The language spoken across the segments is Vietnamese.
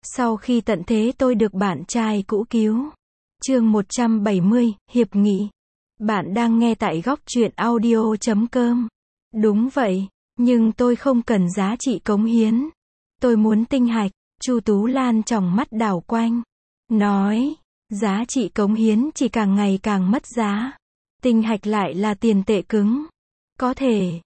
Sau khi tận thế tôi được bạn trai cũ cứu. Chương 170, Hiệp nghị. Bạn đang nghe tại góc truyện audio.com. Đúng vậy, nhưng tôi không cần giá trị cống hiến. Tôi muốn tinh hạch. Chu Tú Lan tròng mắt đảo quanh. Nói, giá trị cống hiến chỉ càng ngày càng mất giá. Tinh hạch lại là tiền tệ cứng. Có thể,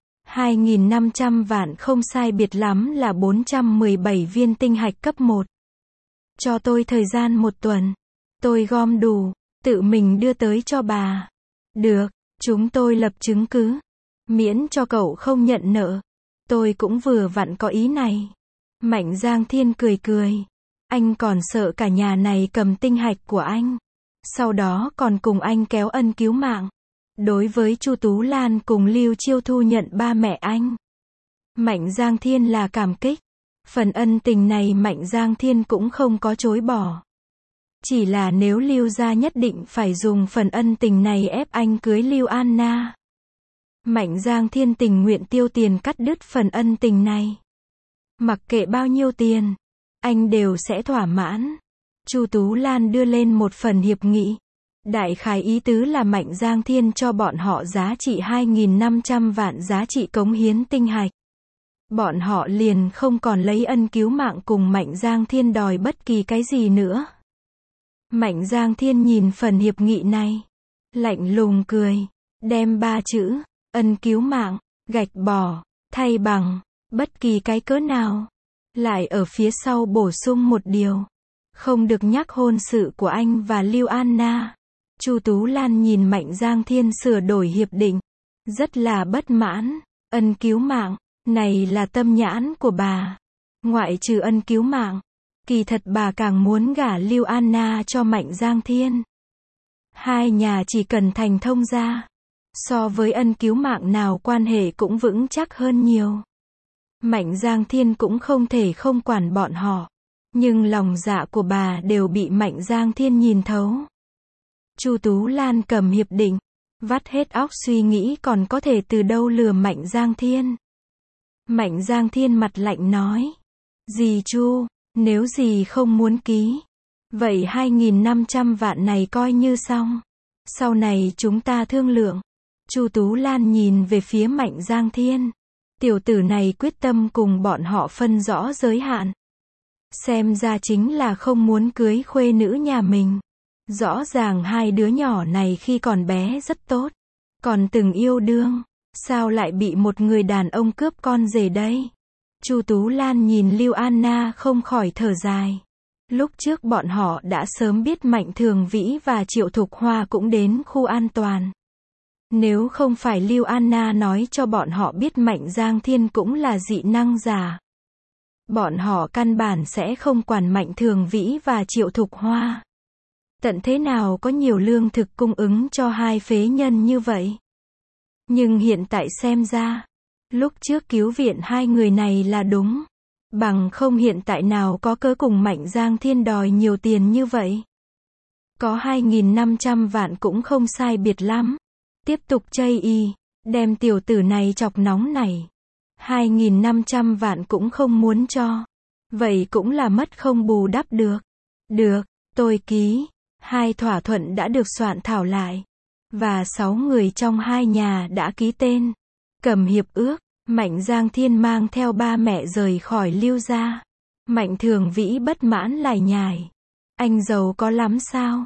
2.500 vạn không sai biệt lắm là 417 viên tinh hạch cấp 1. Cho tôi thời gian 1 tuần. Tôi gom đủ, tự mình đưa tới cho bà. Được, chúng tôi lập chứng cứ. Miễn cho cậu không nhận nợ. Tôi cũng vừa vặn có ý này. Mạnh Giang Thiên cười cười. Anh còn sợ cả nhà này cầm tinh hạch của anh. Sau đó còn cùng anh kéo ân cứu mạng. Đối với Chu Tú Lan cùng Lưu Chiêu thu nhận ba mẹ anh. Mạnh Giang Thiên là cảm kích. Phần ân tình này Mạnh Giang Thiên cũng không có chối bỏ. Chỉ là nếu Lưu gia nhất định phải dùng phần ân tình này ép anh cưới Lưu Anna. Mạnh Giang Thiên tình nguyện tiêu tiền cắt đứt phần ân tình này. Mặc kệ bao nhiêu tiền, anh đều sẽ thỏa mãn. Chu Tú Lan đưa lên một phần hiệp nghị. Đại khái ý tứ là Mạnh Giang Thiên cho bọn họ giá trị 2.500 vạn giá trị cống hiến tinh hạch. Bọn họ liền không còn lấy ân cứu mạng cùng Mạnh Giang Thiên đòi bất kỳ cái gì nữa. Mạnh Giang Thiên nhìn phần hiệp nghị này, lạnh lùng cười, đem 3 chữ, ân cứu mạng, gạch bỏ, thay bằng, bất kỳ cái cớ nào. Lại ở phía sau bổ sung một điều, không được nhắc hôn sự của anh và Lưu Anna. Chu Tú Lan nhìn Mạnh Giang Thiên sửa đổi hiệp định, rất là bất mãn. Ân cứu mạng, này là tâm nhãn của bà. Ngoại trừ ân cứu mạng, kỳ thật bà càng muốn gả Lưu Anna cho Mạnh Giang Thiên. Hai nhà chỉ cần thành thông gia, so với ân cứu mạng nào quan hệ cũng vững chắc hơn nhiều. Mạnh Giang Thiên cũng không thể không quản bọn họ, nhưng lòng dạ của bà đều bị Mạnh Giang Thiên nhìn thấu. Chu Tú Lan cầm hiệp định, vắt hết óc suy nghĩ còn có thể từ đâu lừa Mạnh Giang Thiên. Mạnh Giang Thiên mặt lạnh nói, dì Chu, nếu dì không muốn ký, vậy 2.500 vạn này coi như xong. Sau này chúng ta thương lượng. Chu Tú Lan nhìn về phía Mạnh Giang Thiên. Tiểu tử này quyết tâm cùng bọn họ phân rõ giới hạn. Xem ra chính là không muốn cưới khuê nữ nhà mình. Rõ ràng hai đứa nhỏ này khi còn bé rất tốt, còn từng yêu đương, sao lại bị một người đàn ông cướp con rể đây? Chu Tú Lan nhìn Lưu Anna không khỏi thở dài. Lúc trước bọn họ đã sớm biết Mạnh Thường Vĩ và Triệu Thục Hoa cũng đến khu an toàn. Nếu không phải Lưu Anna nói cho bọn họ biết Mạnh Giang Thiên cũng là dị năng giả, bọn họ căn bản sẽ không quản Mạnh Thường Vĩ và Triệu Thục Hoa. Tận thế nào có nhiều lương thực cung ứng cho hai phế nhân như vậy? Nhưng hiện tại xem ra, lúc trước cứu viện hai người này là đúng. Bằng không hiện tại nào có cớ cùng Mạnh Giang Thiên đòi nhiều tiền như vậy. Có 2.500 vạn cũng không sai biệt lắm. Tiếp tục chây y, đem tiểu tử này chọc nóng này. 2.500 vạn cũng không muốn cho. Vậy cũng là mất không bù đắp được. Được, tôi ký. 2 thỏa thuận đã được soạn thảo lại. Và 6 người trong hai nhà đã ký tên. Cầm hiệp ước, Mạnh Giang Thiên mang theo ba mẹ rời khỏi Lưu gia. Mạnh Thường Vĩ bất mãn lải nhải. Anh giàu có lắm sao?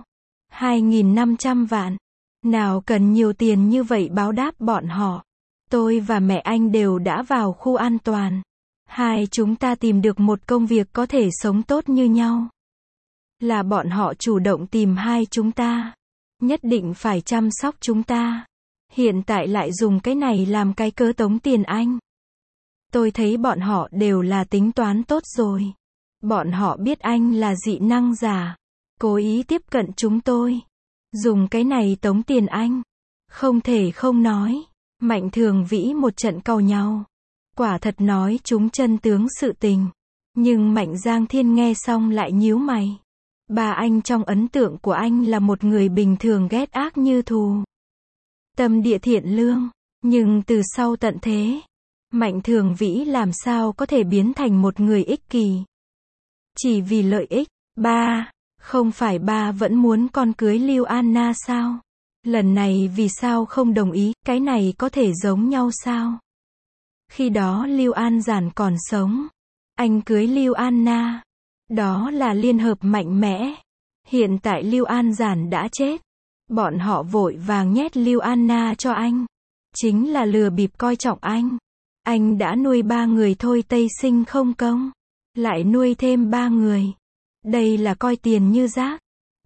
2.500 vạn. Nào cần nhiều tiền như vậy báo đáp bọn họ. Tôi và mẹ anh đều đã vào khu an toàn. Hai chúng ta tìm được một công việc có thể sống tốt như nhau. Là bọn họ chủ động tìm hai chúng ta. Nhất định phải chăm sóc chúng ta. Hiện tại lại dùng cái này làm cái cớ tống tiền anh. Tôi thấy bọn họ đều là tính toán tốt rồi. Bọn họ biết anh là dị năng giả, cố ý tiếp cận chúng tôi. Dùng cái này tống tiền anh. Không thể không nói. Mạnh Thường Vĩ một trận cau nhau. Quả thật nói chúng chân tướng sự tình. Nhưng Mạnh Giang Thiên nghe xong lại nhíu mày. Bà anh trong ấn tượng của anh là một người bình thường ghét ác như thù. Tâm địa thiện lương. Nhưng từ sau tận thế, Mạnh Thường Vĩ làm sao có thể biến thành một người ích kỷ. Chỉ vì lợi ích. Ba, không phải ba vẫn muốn con cưới Lưu Anna sao? Lần này vì sao không đồng ý, cái này có thể giống nhau sao? Khi đó Lưu An Giản còn sống. Anh cưới Lưu Anna. Đó là liên hợp mạnh mẽ. Hiện tại Lưu An Giản đã chết. Bọn họ vội vàng nhét Lưu Anna cho anh. Chính là lừa bịp coi trọng anh. Anh đã nuôi 3 người thôi Tây Sinh không công. Lại nuôi thêm 3 người. Đây là coi tiền như rác.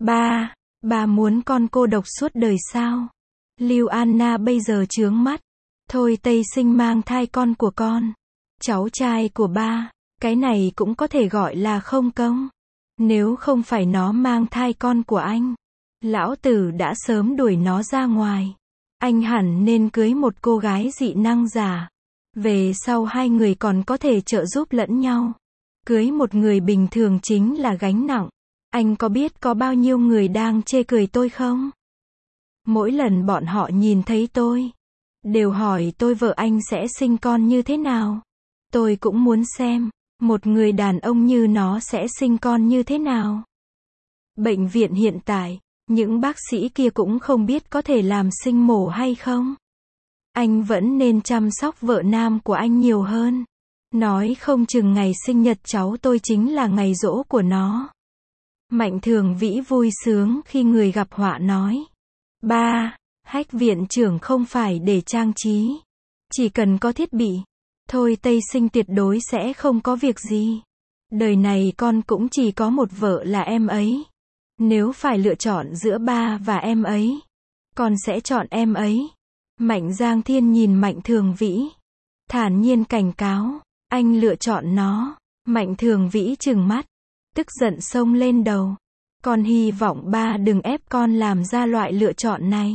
Ba muốn con cô độc suốt đời sao? Lưu Anna bây giờ chướng mắt. Thôi Tây Sinh mang thai con của con. Cháu trai của ba. Cái này cũng có thể gọi là không công. Nếu không phải nó mang thai con của anh, lão tử đã sớm đuổi nó ra ngoài. Anh hẳn nên cưới một cô gái dị năng giả. Về sau hai người còn có thể trợ giúp lẫn nhau. Cưới một người bình thường chính là gánh nặng. Anh có biết có bao nhiêu người đang chê cười tôi không? Mỗi lần bọn họ nhìn thấy tôi, đều hỏi tôi vợ anh sẽ sinh con như thế nào. Tôi cũng muốn xem, một người đàn ông như nó sẽ sinh con như thế nào. Bệnh viện hiện tại, những bác sĩ kia cũng không biết có thể làm sinh mổ hay không. Anh vẫn nên chăm sóc vợ nam của anh nhiều hơn. Nói không chừng ngày sinh nhật cháu tôi chính là ngày giỗ của nó. Mạnh Thường Vĩ vui sướng khi người gặp họa nói. Ba, Hách viện trưởng không phải để trang trí. Chỉ cần có thiết bị. Thôi Tây Sinh tuyệt đối sẽ không có việc gì. Đời này con cũng chỉ có một vợ là em ấy. Nếu phải lựa chọn giữa ba và em ấy, con sẽ chọn em ấy. Mạnh Giang Thiên nhìn Mạnh Thường Vĩ. Thản nhiên cảnh cáo. Anh lựa chọn nó. Mạnh Thường Vĩ trừng mắt. Tức giận xông lên đầu. Con hy vọng ba đừng ép con làm ra loại lựa chọn này.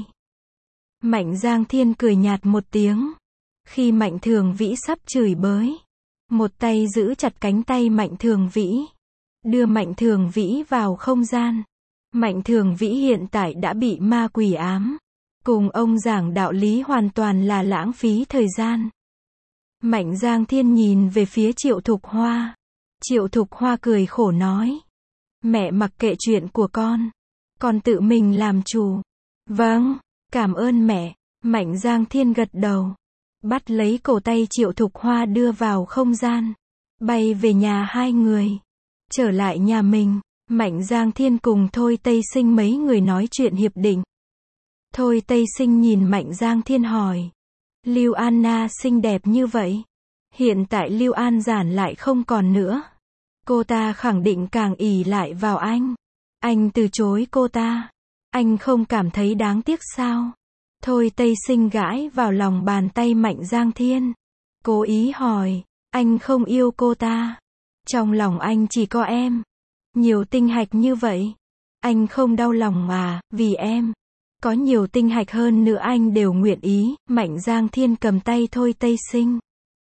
Mạnh Giang Thiên cười nhạt một tiếng. Khi Mạnh Thường Vĩ sắp chửi bới, một tay giữ chặt cánh tay Mạnh Thường Vĩ, đưa Mạnh Thường Vĩ vào không gian. Mạnh Thường Vĩ hiện tại đã bị ma quỷ ám. Cùng ông giảng đạo lý hoàn toàn là lãng phí thời gian. Mạnh Giang Thiên nhìn về phía Triệu Thục Hoa. Triệu Thục Hoa cười khổ nói. Mẹ mặc kệ chuyện của con tự mình làm chủ. Vâng, cảm ơn mẹ. Mạnh Giang Thiên gật đầu. Bắt lấy cổ tay Triệu Thục Hoa đưa vào không gian. Bay về nhà hai người. Trở lại nhà mình, Mạnh Giang Thiên cùng Thôi Tây Sinh mấy người nói chuyện hiệp định. Thôi Tây Sinh nhìn Mạnh Giang Thiên hỏi. Lưu Anna xinh đẹp như vậy. Hiện tại Lưu An Giản lại không còn nữa. Cô ta khẳng định càng ỷ lại vào anh. Anh từ chối cô ta. Anh không cảm thấy đáng tiếc sao? Thôi Tây Sinh gãi vào lòng bàn tay Mạnh Giang Thiên. Cố ý hỏi. Anh không yêu cô ta. Trong lòng anh chỉ có em. Nhiều tinh hạch như vậy. Anh không đau lòng à, vì em. Có nhiều tinh hạch hơn nữa anh đều nguyện ý. Mạnh Giang Thiên cầm tay Thôi Tây Sinh.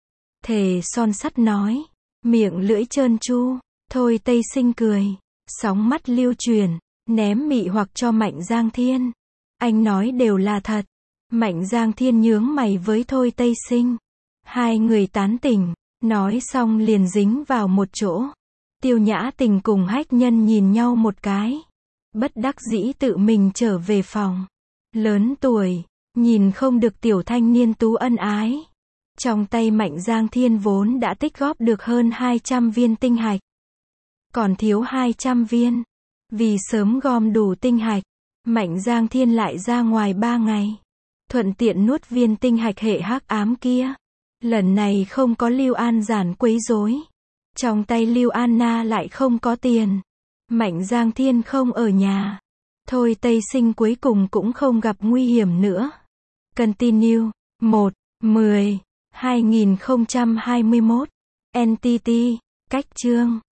Thề son sắt nói. Miệng lưỡi trơn tru. Thôi Tây Sinh cười. Sóng mắt lưu truyền. Ném mị hoặc cho Mạnh Giang Thiên. Anh nói đều là thật. Mạnh Giang Thiên nhướng mày với Thôi Tây Sinh. Hai người tán tỉnh. Nói xong liền dính vào một chỗ. Tiêu Nhã Tình cùng Hách Nhân nhìn nhau một cái. Bất đắc dĩ tự mình trở về phòng. Lớn tuổi, nhìn không được tiểu thanh niên tú ân ái. Trong tay Mạnh Giang Thiên vốn đã tích góp được hơn 200 viên tinh hạch. Còn thiếu 200 viên. Vì sớm gom đủ tinh hạch, Mạnh Giang Thiên lại ra ngoài 3 ngày. Thuận tiện nuốt viên tinh hạch hệ hắc ám kia. Lần này không có Lưu An Giản quấy rối. Trong tay Lưu Anna lại không có tiền. Mạnh Giang Thiên không ở nhà. Thôi Tây Sinh cuối cùng cũng không gặp nguy hiểm nữa. Continue. 1/10/2021. NTT. Cách chương